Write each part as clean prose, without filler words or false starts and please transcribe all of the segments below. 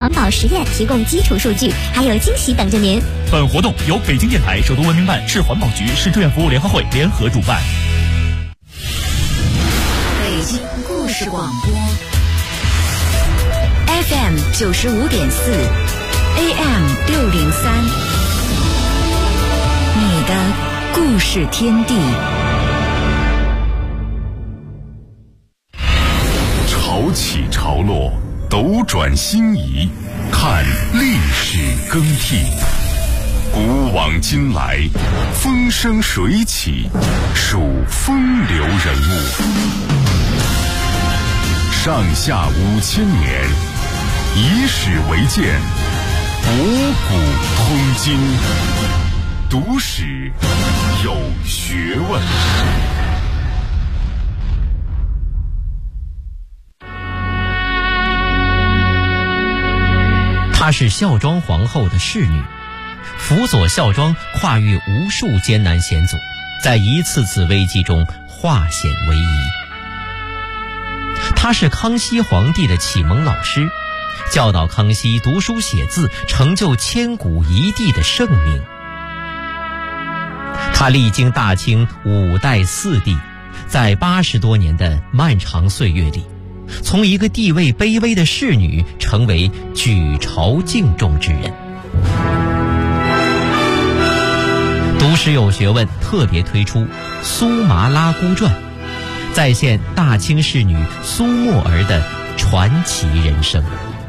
环保实验提供基础数据，还有惊喜等着您。 本活动由北京电台、首都文明办、市环保局、市志愿服务联合会联合主办。 北京故事广播 FM 95.4 AM 603，你的故事天地。 潮起潮落，斗转星移，看历史更替。古往今来，风生水起，数风流人物。上下5000年，以史为鉴，博古通今。读史有学问。 她是孝庄皇后的侍女，辅佐孝庄跨越无数艰难险阻，在一次次危机中化险为夷。她是康熙皇帝的启蒙老师，教导康熙读书写字，成就千古一帝的盛名。她历经大清5代4帝，在80多年的漫长岁月里，从一个地位卑微的侍女成为举朝敬重之人。读史有学问特别推出《苏麻拉姑传》，再现大清侍女苏沫儿的传奇人生。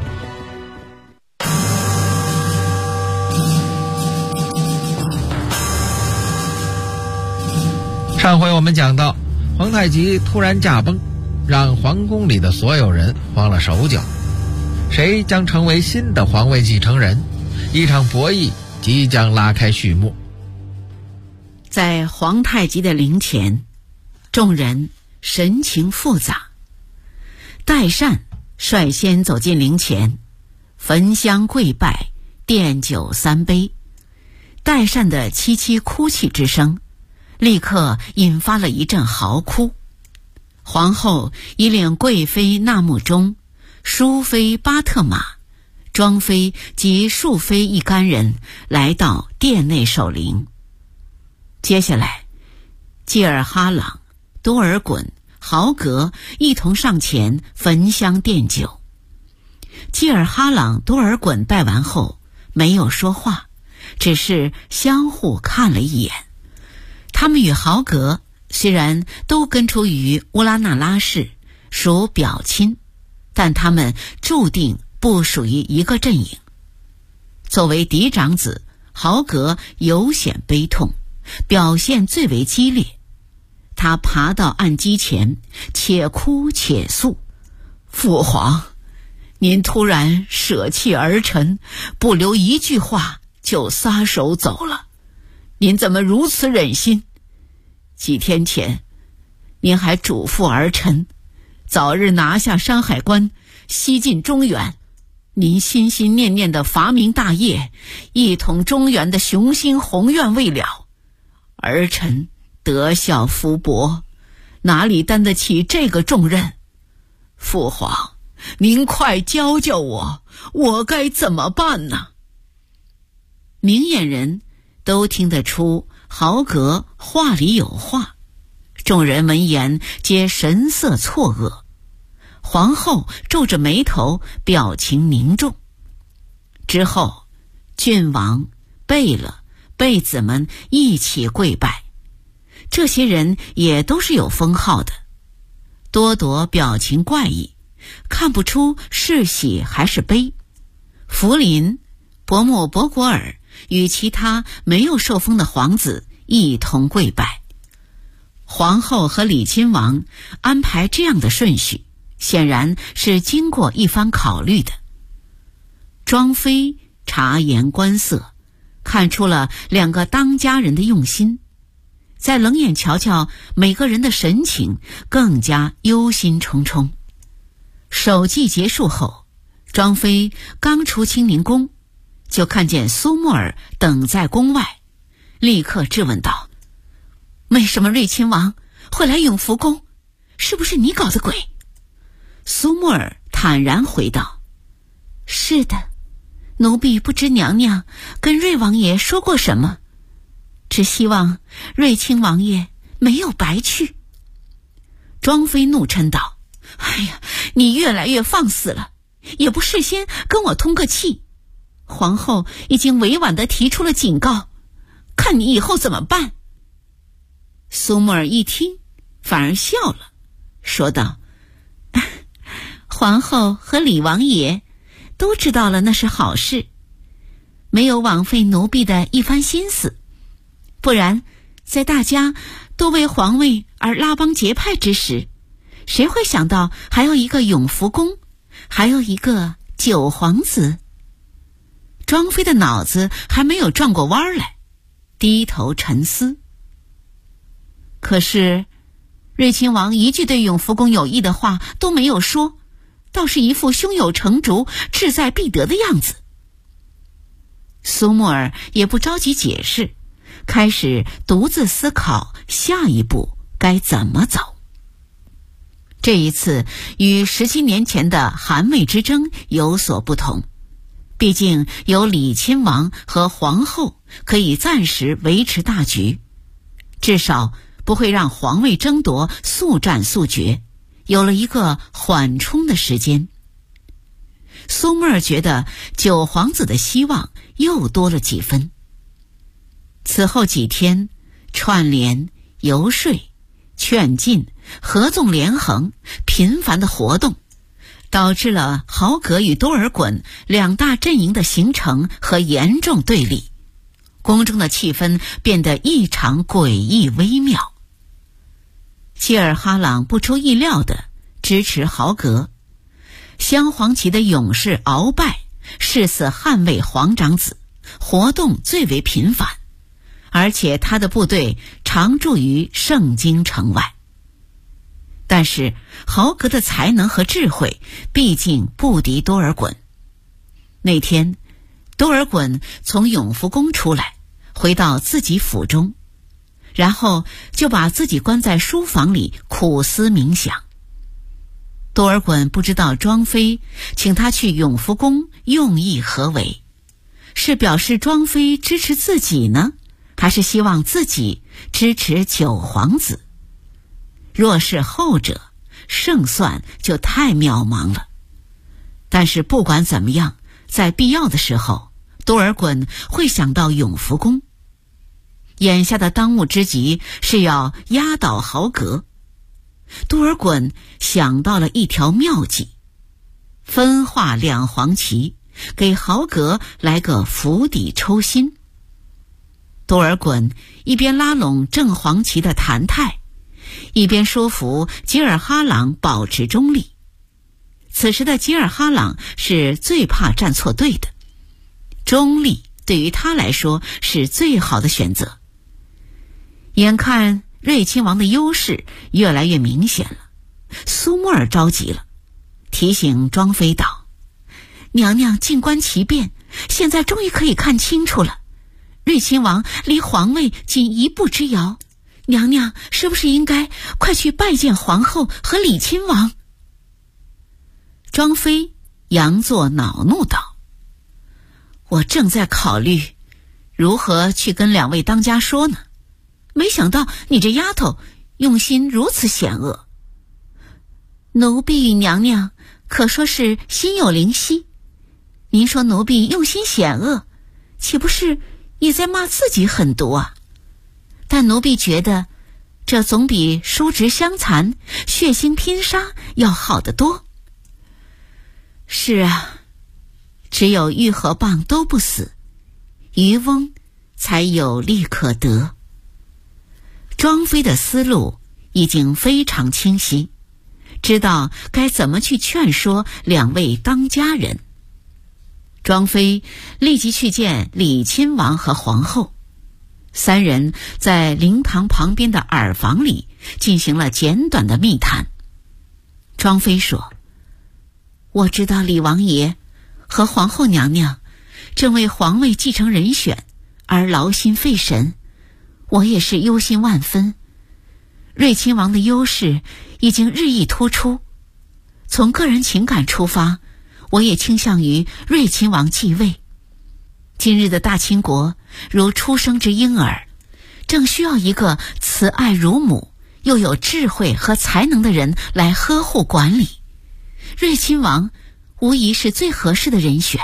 上回我们讲到，皇太极突然驾崩，让皇宫里的所有人慌了手脚。谁将成为新的皇位继承人？一场博弈即将拉开序幕。 在皇太极的灵前，众人神情复杂。代善率先走进灵前，焚香跪拜，奠酒3杯。代善的凄凄哭泣之声立刻引发了一阵嚎哭。皇后已领贵妃纳木中、淑妃巴特玛、庄妃及庶妃一干人来到殿内守灵。接下来，济尔哈朗、多尔衮、豪格一同上前焚香奠酒。济尔哈朗、多尔衮拜完后没有说话，只是相互看了一眼。他们与豪格虽然都根出于乌拉那拉氏，属表亲，但他们注定不属于一个阵营。作为嫡长子，豪格尤显悲痛，表现最为激烈。他爬到案几前，且哭且诉：父皇，您突然舍弃儿臣，不留一句话就撒手走了，您怎么如此忍心？几天前，您还嘱咐儿臣早日拿下山海关，西进中原。您心心念念的伐明大业，一统中原的雄心宏愿未了，儿臣德孝夫薄，哪里担得起这个重任？父皇，您快教教我，我该怎么办呢？明眼人都听得出豪格话里有话，众人闻言皆神色错愕。皇后皱着眉头，表情凝重。之后，郡王、贝勒、贝子们一起跪拜。这些人也都是有封号的。多铎表情怪异，看不出是喜还是悲。福临、伯木博果尔与其他没有受封的皇子一同跪拜。皇后和李亲王安排这样的顺序，显然是经过一番考虑的。庄妃察言观色，看出了2个当家人的用心，再冷眼瞧瞧每个人的神情，更加忧心忡忡。守祭结束后，庄妃刚出清宁宫，就看见苏沫儿等在宫外，立刻质问道：为什么睿亲王会来永福宫？是不是你搞的鬼？苏沫儿坦然回道：是的， 奴婢不知娘娘跟瑞王爷说过什么，只希望瑞亲王爷没有白去。庄妃怒嗔道：哎呀，你越来越放肆了，也不事先跟我通个气。皇后已经委婉地提出了警告，看你以后怎么办。苏沫儿一听反而笑了，说道：皇后和李王爷都知道了那是好事，没有枉费奴婢的一番心思，不然在大家都为皇位而拉帮结派之时，谁会想到还有一个永福宫，还有一个九皇子？庄妃的脑子还没有转过弯来，低头沉思。可是瑞亲王一句对永福宫有益的话都没有说，倒是一副胸有成竹、志在必得的样子。苏沫儿也不着急解释，开始独自思考下一步该怎么走。这一次与17年前的韩魏之争有所不同，毕竟有李亲王和皇后可以暂时维持大局，至少不会让皇位争夺速战速决，有了一个缓冲的时间。苏沫儿觉得九皇子的希望又多了几分。此后几天，串联、游说、劝进、合纵连横，频繁的活动，导致了豪格与多尔衮两大阵营的形成和严重对立，宫中的气氛变得异常诡异微妙。齐尔哈朗不出意料地支持豪格，镶黄旗的勇士鳌拜誓死捍卫皇长子，活动最为频繁，而且他的部队常驻于盛京城外。但是豪格的才能和智慧毕竟不敌多尔衮。那天多尔衮从永福宫出来，回到自己府中，然后就把自己关在书房里苦思冥想。多尔衮不知道庄妃请他去永福宫用意何为，是表示庄妃支持自己呢，还是希望自己支持九皇子？若是后者，胜算就太渺茫了。但是不管怎么样，在必要的时候，多尔衮会想到永福宫。眼下的当务之急是要压倒豪格。多尔衮想到了一条妙计，分化两黄旗，给豪格来个釜底抽薪。多尔衮一边拉拢正黄旗的谭泰，一边说服吉尔哈朗保持中立。此时的吉尔哈朗是最怕站错队的，中立对于他来说是最好的选择。眼看瑞亲王的优势越来越明显了，苏沫儿着急了，提醒庄妃道：娘娘静观其变，现在终于可以看清楚了，瑞亲王离皇位仅一步之遥，娘娘是不是应该快去拜见皇后和李亲王？庄妃佯作恼怒道：我正在考虑如何去跟两位当家说呢，没想到你这丫头用心如此险恶。奴婢与娘娘可说是心有灵犀，您说奴婢用心险恶，岂不是也在骂自己狠毒啊？但奴婢觉得这总比叔侄相残、血腥拼杀要好得多。是啊，只有玉和棒都不死，渔翁才有利可得。庄妃的思路已经非常清晰，知道该怎么去劝说两位当家人。庄妃立即去见李亲王和皇后，三人在灵堂旁边的耳房里进行了简短的密谈。庄妃说：我知道李王爷和皇后娘娘正为皇位继承人选而劳心费神，我也是忧心万分。瑞亲王的优势已经日益突出，从个人情感出发，我也倾向于瑞亲王继位。 今日的大清国如出生之婴儿，正需要一个慈爱如母又有智慧和才能的人来呵护管理。睿亲王无疑是最合适的人选。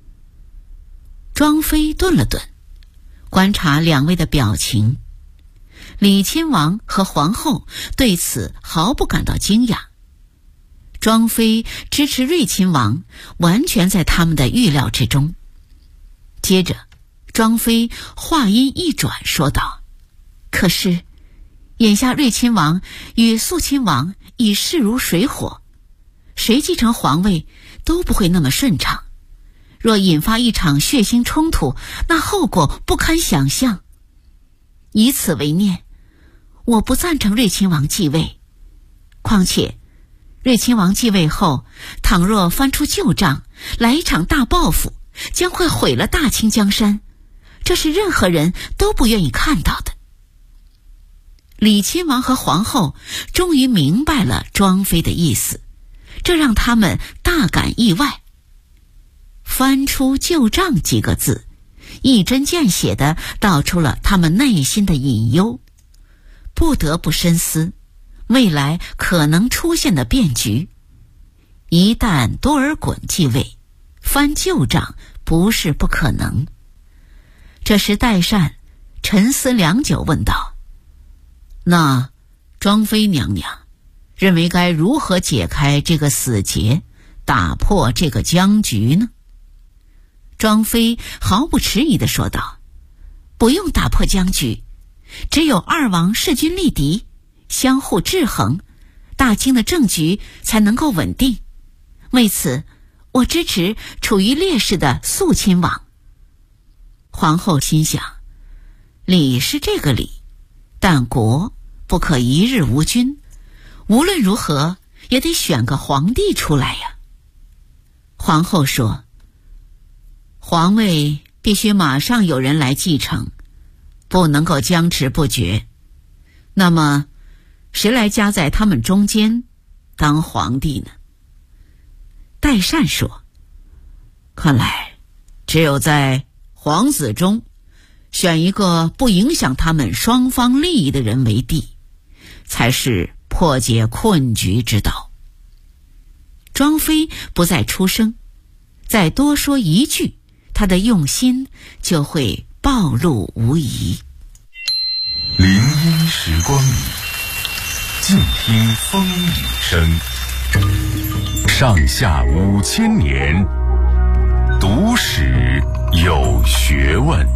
庄妃顿了顿，观察两位的表情。李亲王和皇后对此毫不感到惊讶。庄妃支持睿亲王，完全在他们的预料之中。接着，庄妃话音一转说道：“可是，眼下睿亲王与肃亲王已势如水火，谁继承皇位都不会那么顺畅。若引发一场血腥冲突，那后果不堪想象。以此为念，我不赞成睿亲王继位。况且，睿亲王继位后，倘若翻出旧账，来一场大报复，将会毁了大清江山，这是任何人都不愿意看到的。”李亲王和皇后终于明白了庄妃的意思，这让他们大感意外。翻出旧账几个字，一针见血地道出了他们内心的隐忧，不得不深思未来可能出现的变局。一旦多尔衮继位，翻旧账不是不可能。这时代善沉思良久问道：“那庄妃娘娘认为该如何解开这个死结，打破这个僵局呢？”庄妃毫不迟疑地说道：“不用打破僵局，只有二王势均力敌，相互制衡，大清的政局才能够稳定。为此，我支持处于劣势的肃亲王。”皇后心想，理是这个理，但国不可一日无君，无论如何也得选个皇帝出来呀。皇后说：“皇位必须马上有人来继承，不能够僵持不决。那么，谁来夹在他们中间当皇帝呢？”代善说：“看来只有在皇子中选一个不影响他们双方利益的人为帝，才是破解困局之道。”庄妃不再出声，再多说一句，他的用心就会暴露无遗。 林荫时光里，静听风雨声。上下5000年，读史有学问。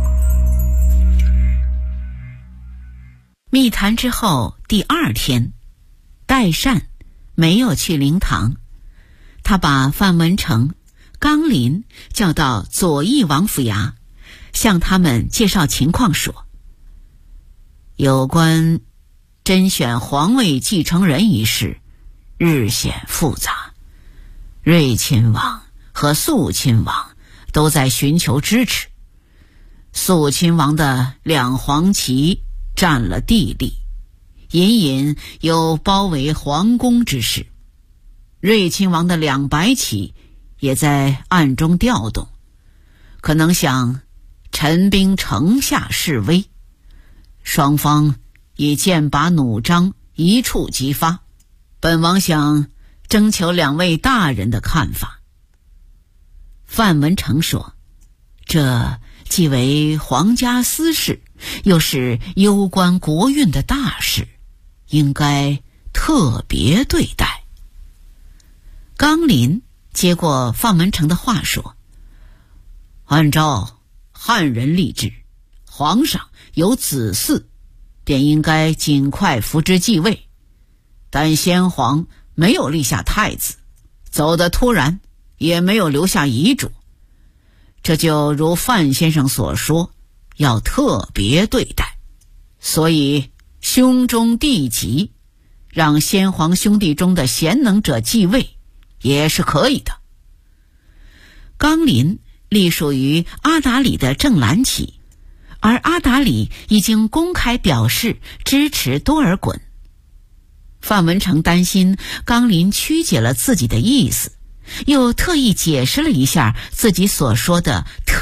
密谈之后第2天，代善没有去灵堂，他把范文成、纲林叫到左翼王府衙，向他们介绍情况说：“有关甄选皇位继承人一事，日显复杂。睿亲王和肃亲王都在寻求支持。肃亲王的2黄旗占了地利，隐隐有包围皇宫之势。睿亲王的2白旗也在暗中调动，可能想陈兵城下示威。双方以剑拔弩张，一触即发。本王想征求2位大人的看法。”范文成说：“这既为皇家私事，又是攸关国运的大事，应该特别对待。”纲林接过范文成的话说：“按照汉人历制，皇上有子嗣，便应该尽快扶之继位。但先皇没有立下太子，走得突然，也没有留下遗嘱。这就如范先生所说，要特别对待。所以兄终弟及，让先皇兄弟中的贤能者继位，也是可以的。”纲林隶属于阿达里的正蓝旗，而阿达里已经公开表示支持多尔衮。范文成担心纲林曲解了自己的意思，又特意解释了一下自己所说的特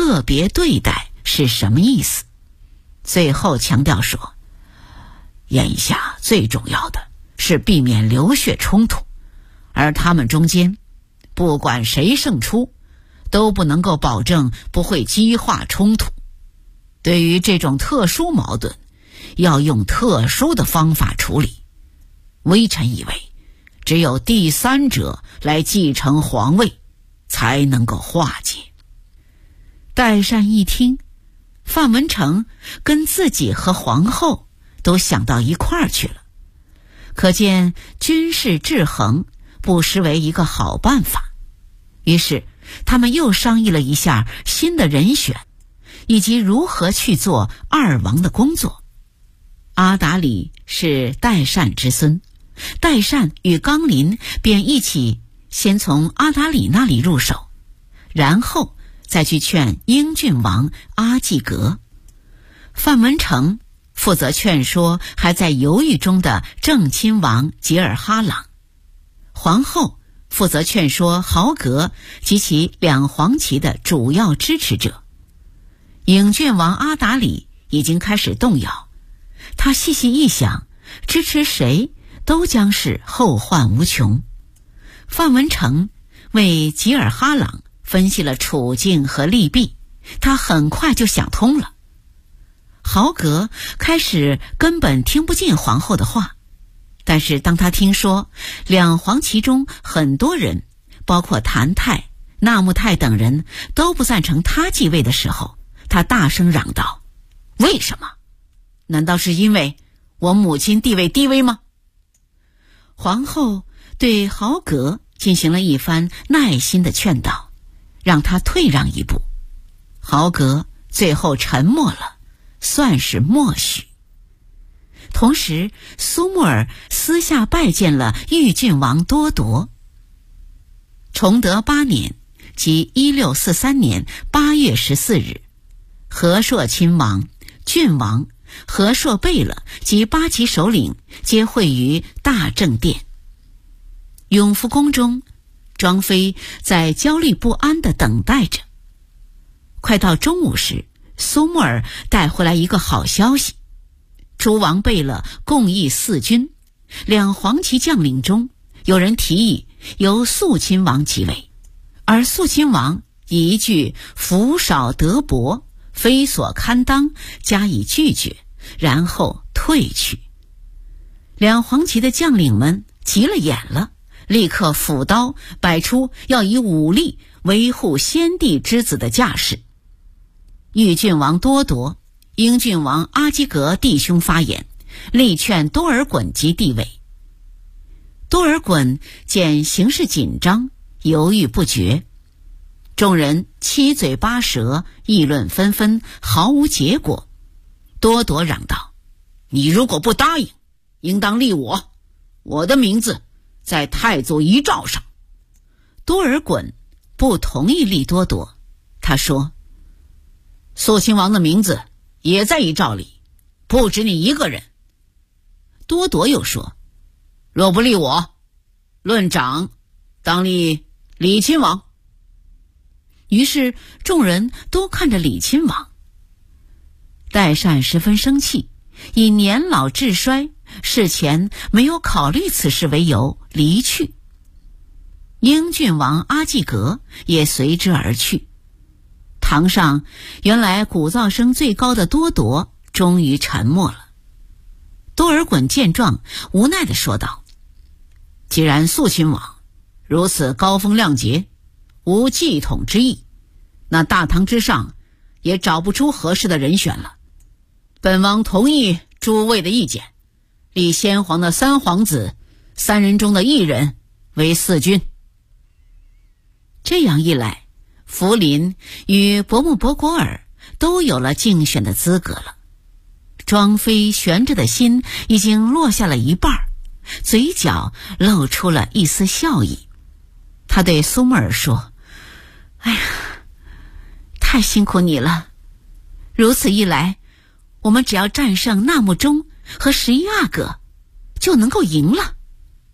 特别对待是什么意思。最后强调说，眼下最重要的是避免流血冲突，而他们中间不管谁胜出，都不能够保证不会激化冲突。对于这种特殊矛盾，要用特殊的方法处理。微臣以为，只有第三者来继承皇位，才能够化解。代善一听，范文成跟自己和皇后都想到一块儿去了，可见军事制衡不失为一个好办法。于是他们又商议了一下新的人选，以及如何去做二王的工作。阿达里是代善之孙，代善与纲林便一起先从阿达里那里入手，然后再去劝英郡王阿济格。范文成负责劝说还在犹豫中的正亲王吉尔哈朗，皇后负责劝说豪格及其两黄旗的主要支持者。英郡王阿达里已经开始动摇，他细细一想，支持谁都将是后患无穷。范文成为吉尔哈朗分析了处境和利弊，他很快就想通了。豪格开始根本听不进皇后的话，但是当他听说两黄旗中很多人，包括谭泰、纳木泰等人都不赞成他继位的时候，他大声嚷道：为什么？难道是因为我母亲地位低微吗？皇后对豪格进行了一番耐心的劝导，让他退让一步。豪格最后沉默了，算是默许。同时苏木尔私下拜见了豫郡王多铎。崇德8年，即1643年8月14日，和硕亲王、郡王、和硕贝勒及8旗首领皆会于大正殿。永福宫中，庄妃在焦虑不安地等待着。快到中午时，苏木尔带回来一个好消息，诸王贝勒共议4军，两黄旗将领中有人提议由肃亲王即位，而肃亲王以一句福少德薄，非所堪当加以拒绝，然后退去。两黄旗的将领们急了眼了，立刻斧刀摆出要以武力维护先帝之子的架势。豫郡王多铎、英郡王阿济格弟兄发言，力劝多尔衮即帝位。多尔衮见形势紧张，犹豫不决，众人七嘴八舌，议论纷纷，毫无结果。多铎嚷道：你如果不答应，应当立我的名字在太祖遗诏上。多尔衮不同意立多铎，他说：肃亲王的名字也在遗诏里，不止你一个人。多铎又说：若不立我，论长，当立李亲王。于是众人都看着李亲王。代善十分生气，以年老志衰，事前没有考虑此事为由离去。英郡王阿济格也随之而去。堂上原来鼓噪声最高的多铎终于沉默了。多尔衮见状，无奈地说道：既然肃亲王如此高风亮节，无继统之意，那大唐之上也找不出合适的人选了。本王同意诸位的意见，立先皇的3皇子3人中的1人为4军。这样一来，福临与伯木伯果尔都有了竞选的资格了。庄妃悬着的心已经落下了一半，嘴角露出了一丝笑意。她对苏木尔说：哎呀，太辛苦你了，如此一来，我们只要战胜纳木中和11阿哥就能够赢了。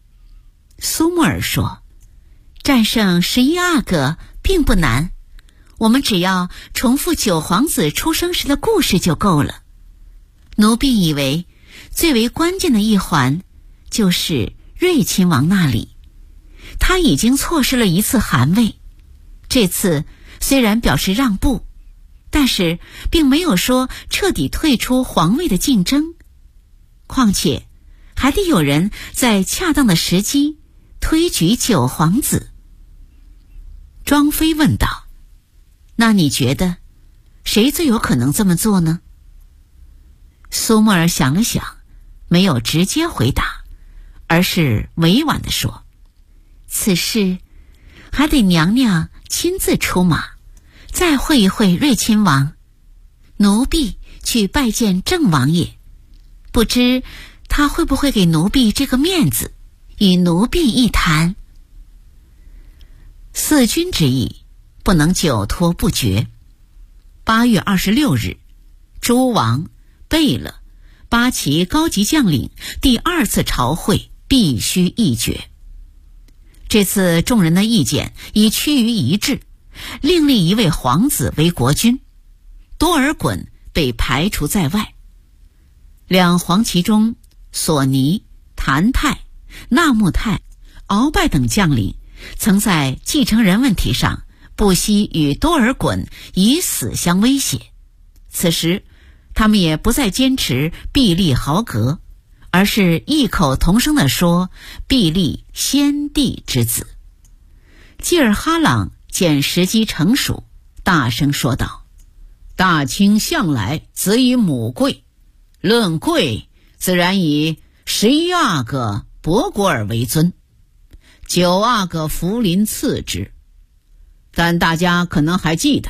苏木尔说：战胜11阿哥并不难， 我们只要重复九皇子出生时的故事就够了。奴婢以为最为关键的一环就是睿亲王那里，他已经错失了一次汗位，这次虽然表示让步，但是并没有说彻底退出皇位的竞争，况且还得有人在恰当的时机推举九皇子。庄妃问道：那你觉得谁最有可能这么做呢？苏沫儿想了想，没有直接回答，而是委婉地说：此事还得娘娘亲自出马，再会一会睿亲王。奴婢去拜见郑王爷，不知他会不会给奴婢这个面子，与奴婢一谈。四君之意不能久拖不决。8月26日，诸王、贝勒、八旗高级将领第2次朝会必须议决。这次众人的意见已趋于一致，另立一位皇子为国君，多尔衮被排除在外。两皇旗中，索尼、谭泰、纳木泰、鳌拜等将领曾在继承人问题上不惜与多尔衮以死相威胁，此时他们也不再坚持必立豪格，而是异口同声地说必立先帝之子。济尔哈朗见时机成熟，大声说道：大清向来子以母贵，论贵自然以11阿哥博果尔为尊，9阿哥福临次之。但大家可能还记得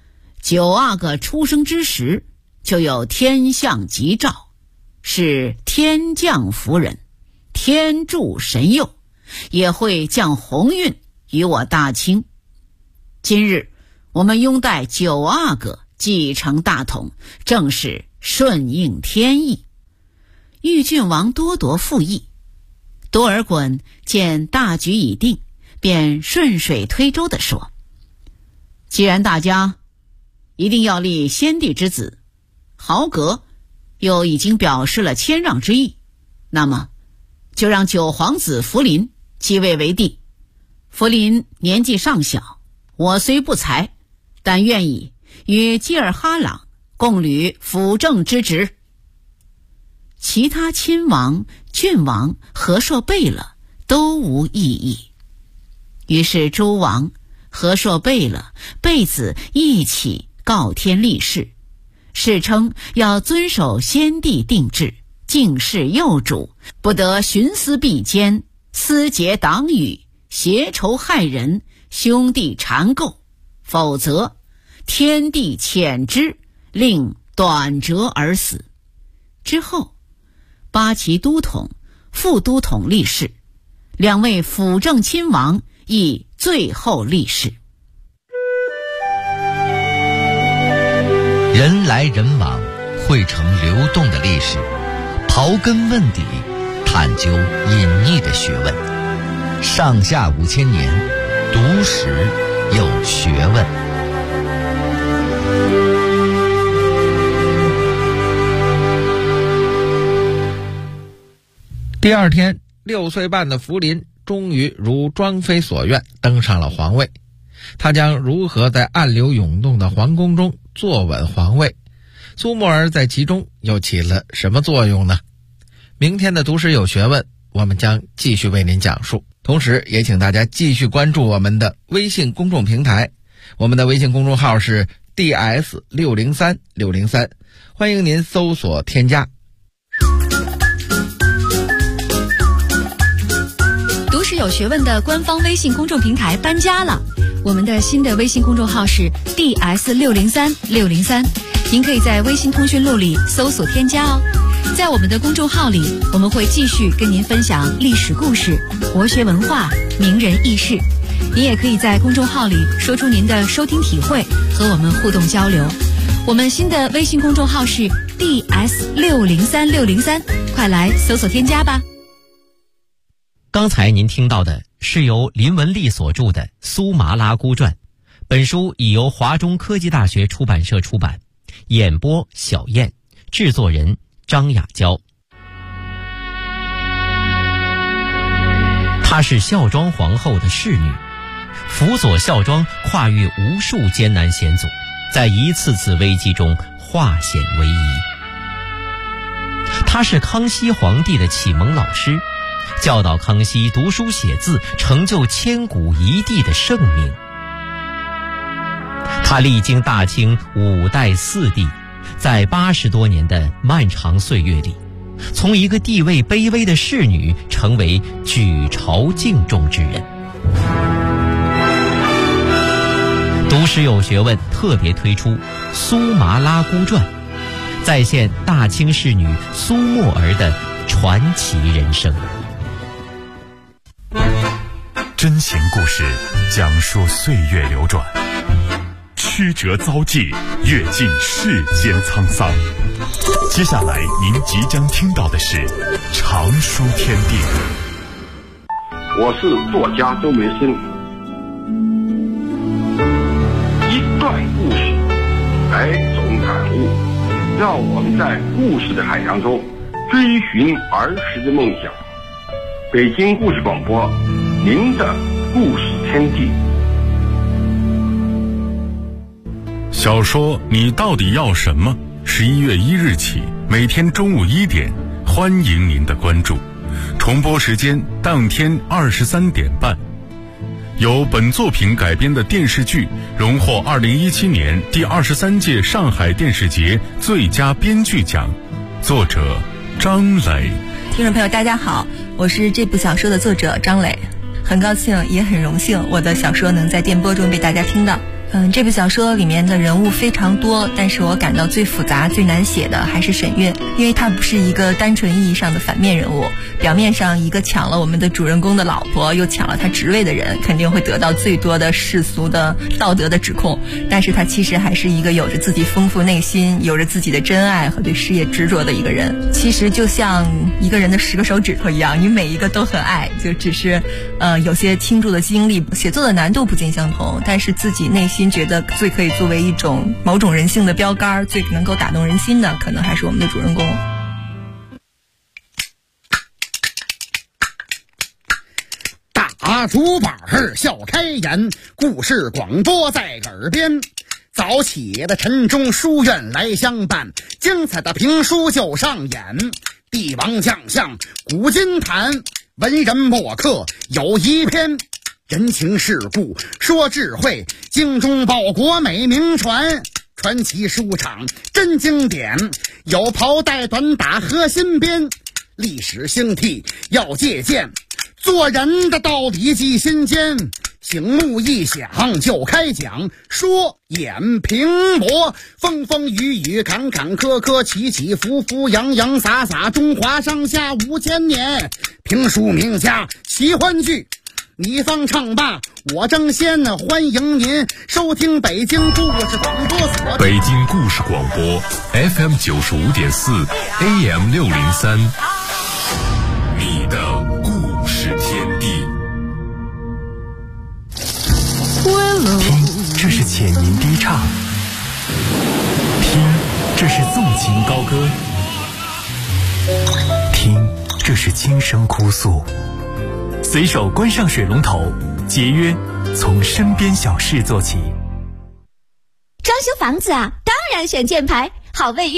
，9阿哥出生之时就有天象吉兆，是天降福人，天助神佑，也会降鸿运于我大清。今日我们拥戴9阿哥继承大统，正是顺应天意。豫郡王多铎附议，多尔衮见大局已定，便顺水推舟地说：既然大家一定要立先帝之子，豪格又已经表示了谦让之意，那么就让9皇子福临继位为帝。福临年纪尚小，我虽不才，但愿意与济尔哈朗共履辅政之职。其他亲王、郡王、和硕贝勒都无异议，于是诸王、和硕贝勒、贝子一起告天立誓，誓称要遵守先帝定制，敬事幼主，不得徇私必奸，私结党羽，挟仇害人，兄弟缠构，否则天地谴之，令短折而死。之后八旗都统、副都统立誓，2位辅政亲王亦最后立誓。 人来人往，汇成流动的历史，刨根问底，探究隐匿的学问。上下5000年，读史有学问。 第二天，6岁半的福临终于如庄妃所愿登上了皇位。他将如何在暗流涌动的皇宫中坐稳皇位？苏沫儿在其中又起了什么作用呢？明天的读史有学问，我们将继续为您讲述。同时也请大家继续关注我们的微信公众平台，我们的微信公众号是 DS603603，欢迎您搜索添加。 读史有学问的官方微信公众平台搬家了，我们的新的微信公众号是 DS603603，您可以在微信通讯录里搜索添加哦。在我们的公众号里，我们会继续跟您分享历史故事、国学文化、名人轶事。您也可以在公众号里说出您的收听体会，和我们互动交流。我们新的微信公众号是 DS603603，快来搜索添加吧。 刚才您听到的是由林文丽所著的《苏麻拉姑传》， 本书已由华中科技大学出版社出版，演播小燕，制作人张雅娇。她是孝庄皇后的侍女，辅佐孝庄跨越无数艰难险阻，在一次次危机中化险为夷。她是康熙皇帝的启蒙老师，教导康熙读书写字，成就千古一帝的盛名。他历经大清5代4帝，在80多年的漫长岁月里，从一个地位卑微的侍女成为举朝敬重之人。读史有学问特别推出《苏麻拉姑传》，再现大清侍女苏沫儿的传奇人生。 真情故事讲述岁月流转，曲折遭际，阅尽世间沧桑。接下来您即将听到的是常书天地。 我是作家周梅生。一段故事，100种感悟，让我们在故事的海洋中追寻儿时的梦想。北京故事广播，您的故事天地。 小说你到底要什么？11月1日起，每天中午1点，欢迎您的关注。重播时间当天23点半。由本作品改编的电视剧荣获2017年第23届上海电视节最佳编剧奖，作者张磊。 听众朋友大家好，我是这部小说的作者张磊，很高兴也很荣幸我的小说能在电波中被大家听到。这部小说里面的人物非常多，但是我感到最复杂最难写的还是沈月，因为她不是一个单纯意义上的反面人物。表面上一个抢了我们的主人公的老婆，又抢了他职位的人，肯定会得到最多的世俗的道德的指控，但是他其实还是一个有着自己丰富内心，有着自己的真爱和对事业执着的一个人。其实就像一个人的10个手指头一样，你每一个都很爱，就只是有些倾注的精力，写作的难度不尽相同，但是自己内心觉得最可以作为一种某种人性的标杆，最能够打动人心的，可能还是我们的主人公。 大竹板笑开颜，故事广播在耳边。早起的晨钟书院来相伴，精彩的评书就上演。帝王将相古今谈，文人墨客有一篇。人情世故说智慧，精忠报国美名传。传奇书场真经典，有袍带短打和新编。历史兴替要借鉴，做人的道理记心间。醒目一响就开讲，说演评驳，风风雨雨坎坎坷坷，起起伏伏洋洋洒洒，中华上下5000年。评书名家喜欢剧，你方唱罢我争先，欢迎您收听北京故事广播所。 北京故事广播 FM 95.4 AM 603，你的故事天地。 听，这是浅吟低唱；听，这是纵情高歌；听，这是轻声哭诉。随手关上水龙头，节约从身边小事做起。 装修房子啊，当然选箭牌，好卫浴。